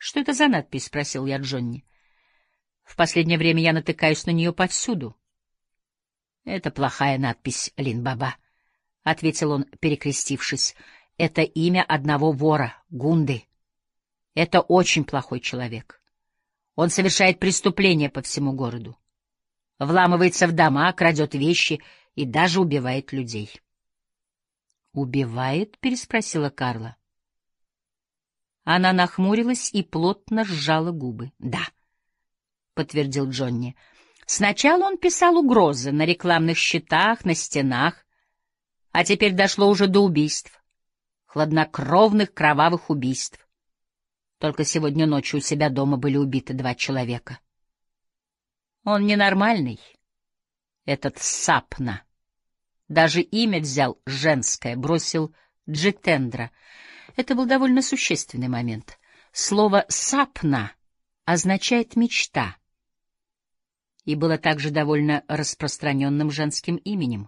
Что это за надпись? — спросил я Джонни. В последнее время я натыкаюсь на нее повсюду. — Это плохая надпись, Лин-Баба, — ответил он, перекрестившись. — Это имя одного вора, Гунды. Это очень плохой человек. Он совершает преступления по всему городу. Вламывается в дома, крадет вещи и даже убивает людей. — Убивает? — переспросила Карла. Она нахмурилась и плотно сжала губы. — Да, — подтвердил Джонни. Сначала он писал угрозы на рекламных щитах, на стенах, а теперь дошло уже до убийств. Хладнокровных, кровавых убийств. Только сегодня ночью у себя дома были убиты 2 человека. Он ненормальный, этот Сапна. Даже имя взял женское, бросил Джитендра. Это был довольно существенный момент. Слово «сапна» означает «мечта» и было также довольно распространенным женским именем.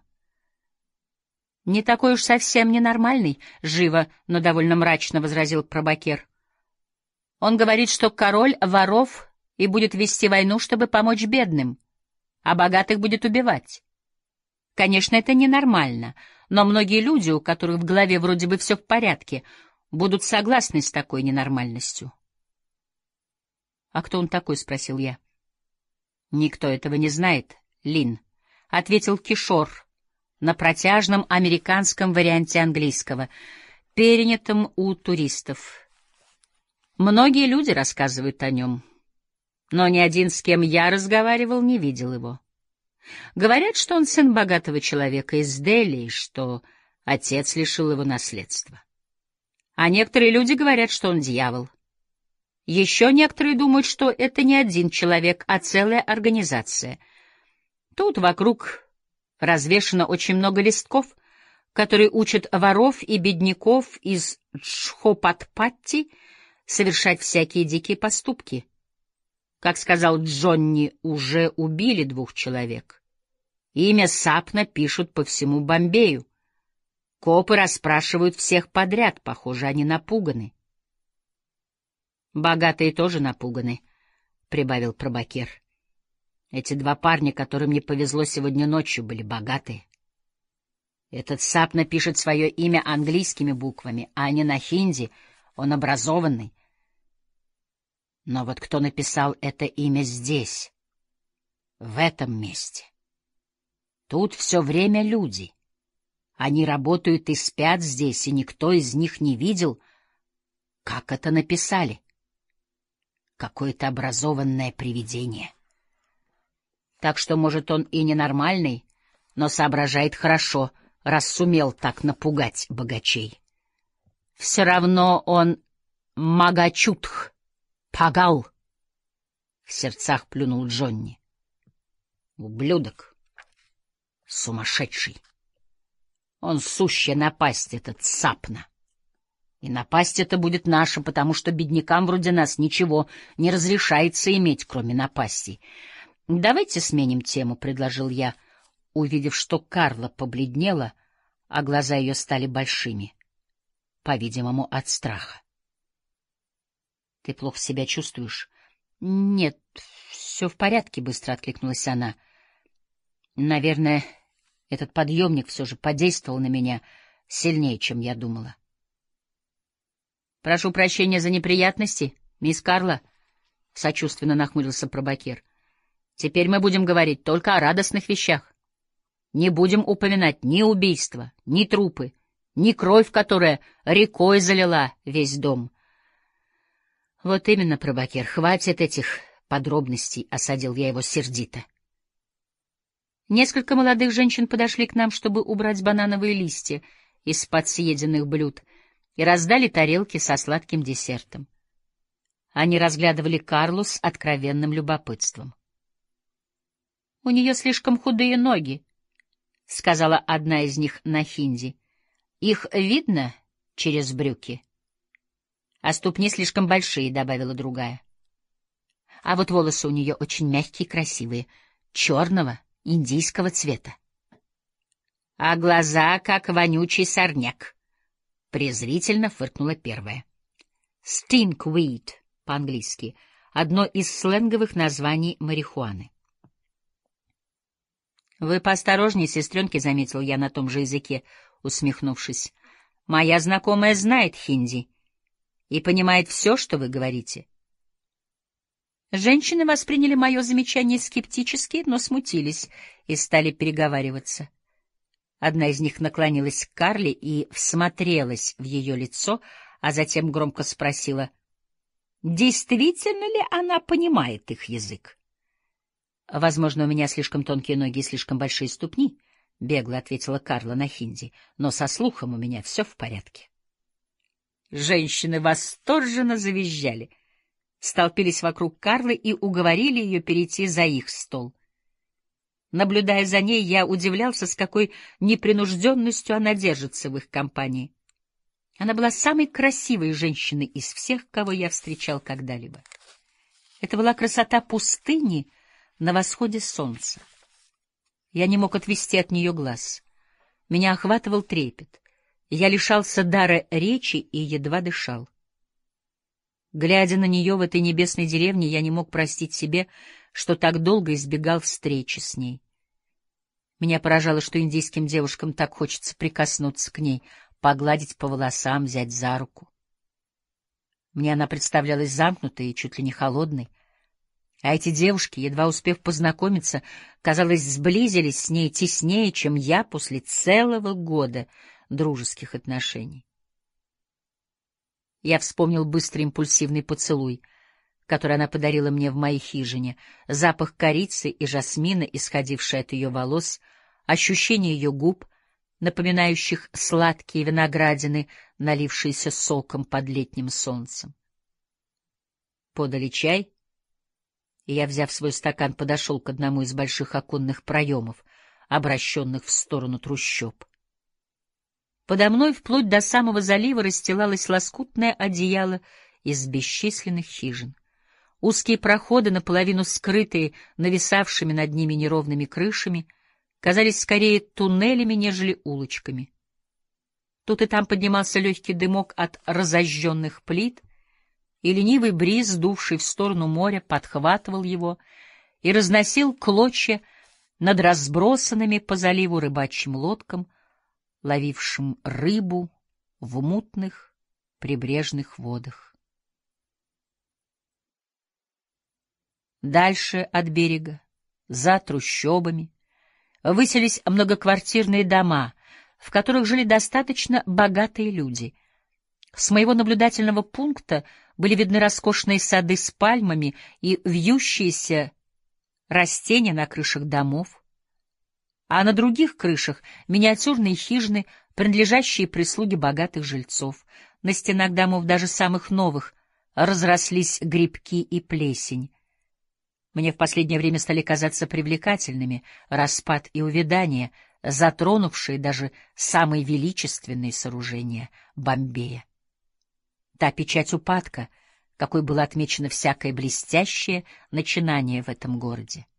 «Не такой уж совсем ненормальный», — живо, но довольно мрачно возразил Пробакер. «Он говорит, что король воров и будет вести войну, чтобы помочь бедным, а богатых будет убивать. Конечно, это ненормально, но многие люди, у которых в голове вроде бы все в порядке, будут согласны с такой ненормальностью». «А кто он такой?» — спросил я. «Никто этого не знает, Лин», — ответил Кишор на протяжном американском варианте английского, перенятом у туристов. «Многие люди рассказывают о нем, но ни один, с кем я разговаривал, не видел его. Говорят, что он сын богатого человека из Дели, и что отец лишил его наследства. А некоторые люди говорят, что он дьявол. Еще некоторые думают, что это не один человек, а целая организация. Тут вокруг развешано очень много листков, которые учат воров и бедняков из Джхопатпатти совершать всякие дикие поступки. Как сказал Джонни, уже убили 2 человек. Имя Сапна пишут по всему Бомбею. Копы расспрашивают всех подряд, похоже, они напуганы. «Богатые тоже напуганы», — прибавил Пробакер. «Эти 2 парня, которым не повезло сегодня ночью, были богатые. Этот Сапна пишет свое имя английскими буквами, а не на хинди, он образованный. Но вот кто написал это имя здесь, в этом месте? Тут все время люди. Они работают и спят здесь, и никто из них не видел, как это написали. Какое-то образованное привидение. Так что, может, он и ненормальный, но соображает хорошо, раз сумел так напугать богачей. Все равно он Магачутх, Пагал, — в сердцах плюнул Джонни. Ублюдок, сумасшедший. Он сущая напасть, этот Сапна. И напасть это будет наша, потому что беднякам вроде нас ничего не разрешается иметь, кроме напастей. — Давайте сменим тему, — предложил я, увидев, что Карла побледнела, а глаза ее стали большими, по-видимому, от страха. — Ты плохо себя чувствуешь? — Нет, все в порядке, — быстро откликнулась она. — Наверное, этот подъемник все же подействовал на меня сильнее, чем я думала. — Прошу прощения за неприятности, мисс Карла, — сочувственно нахмурился Пробакер. — Теперь мы будем говорить только о радостных вещах. Не будем упоминать ни убийства, ни трупы, ни кровь, которая рекой залила весь дом. — Вот именно, Пробакер, хватит этих подробностей, — осадил я его сердито. Несколько молодых женщин подошли к нам, чтобы убрать банановые листья из-под съеденных блюд, и раздали тарелки со сладким десертом. Они разглядывали Карлу с откровенным любопытством. — У нее слишком худые ноги, — сказала одна из них на хинди. — Их видно через брюки. — А ступни слишком большие, — добавила другая. — А вот волосы у нее очень мягкие и красивые, черного, индийского цвета. — А глаза, как вонючий сорняк, — презрительно фыркнула первая. — Stinkweed, по-английски, одно из сленговых названий марихуаны. «Вы поосторожнее, сестренки», — заметил я на том же языке, усмехнувшись. «Моя знакомая знает хинди и понимает все, что вы говорите». Женщины восприняли мое замечание скептически, но смутились и стали переговариваться. Одна из них наклонилась к Карле и всмотрелась в ее лицо, а затем громко спросила, действительно ли она понимает их язык. «Возможно, у меня слишком тонкие ноги и слишком большие ступни», — бегло ответила Карла на хинди, «но со слухом у меня все в порядке». Женщины восторженно завизжали, столпились вокруг Карлы и уговорили ее перейти за их стол. Наблюдая за ней, я удивлялся, с какой непринужденностью она держится в их компании. Она была самой красивой женщиной из всех, кого я встречал когда-либо. Это была красота пустыни на восходе солнца. Я не мог отвести от нее глаз. Меня охватывал трепет. Я лишался дара речи и едва дышал. Глядя на нее в этой небесной деревне, я не мог простить себе, что так долго избегал встречи с ней. Меня поражало, что индийским девушкам так хочется прикоснуться к ней, погладить по волосам, взять за руку. Мне она представлялась замкнутой и чуть ли не холодной, а эти девушки, едва успев познакомиться, казалось, сблизились с ней теснее, чем я после целого года дружеских отношений. Я вспомнил быстрый импульсивный поцелуй, который она подарила мне в моей хижине, запах корицы и жасмина, исходивший от ее волос, ощущение ее губ, напоминающих сладкие виноградины, налившиеся соком под летним солнцем. Подали чай, и я, взяв свой стакан, подошел к одному из больших оконных проемов, обращенных в сторону трущоб. Подо мной вплоть до самого залива расстилалось лоскутное одеяло из бесчисленных хижин. Узкие проходы, наполовину скрытые нависавшими над ними неровными крышами, казались скорее туннелями, нежели улочками. Тут и там поднимался легкий дымок от разожженных плит, и ленивый бриз, дувший в сторону моря, подхватывал его и разносил клочья над разбросанными по заливу рыбачьим лодкам, ловившим рыбу в мутных прибрежных водах. Дальше от берега, за трущобами, высились многоквартирные дома, в которых жили достаточно богатые люди. С моего наблюдательного пункта были видны роскошные сады с пальмами и вьющиеся растения на крышах домов, а на других крышах миниатюрные хижины, принадлежащие прислуге богатых жильцов. На стенах домов, даже самых новых, разрослись грибки и плесень. Мне в последнее время стали казаться привлекательными распад и увядание, затронувшие даже самые величественные сооружения Бомбея. Та печать упадка, какой было отмечено всякое блестящее начинание в этом городе.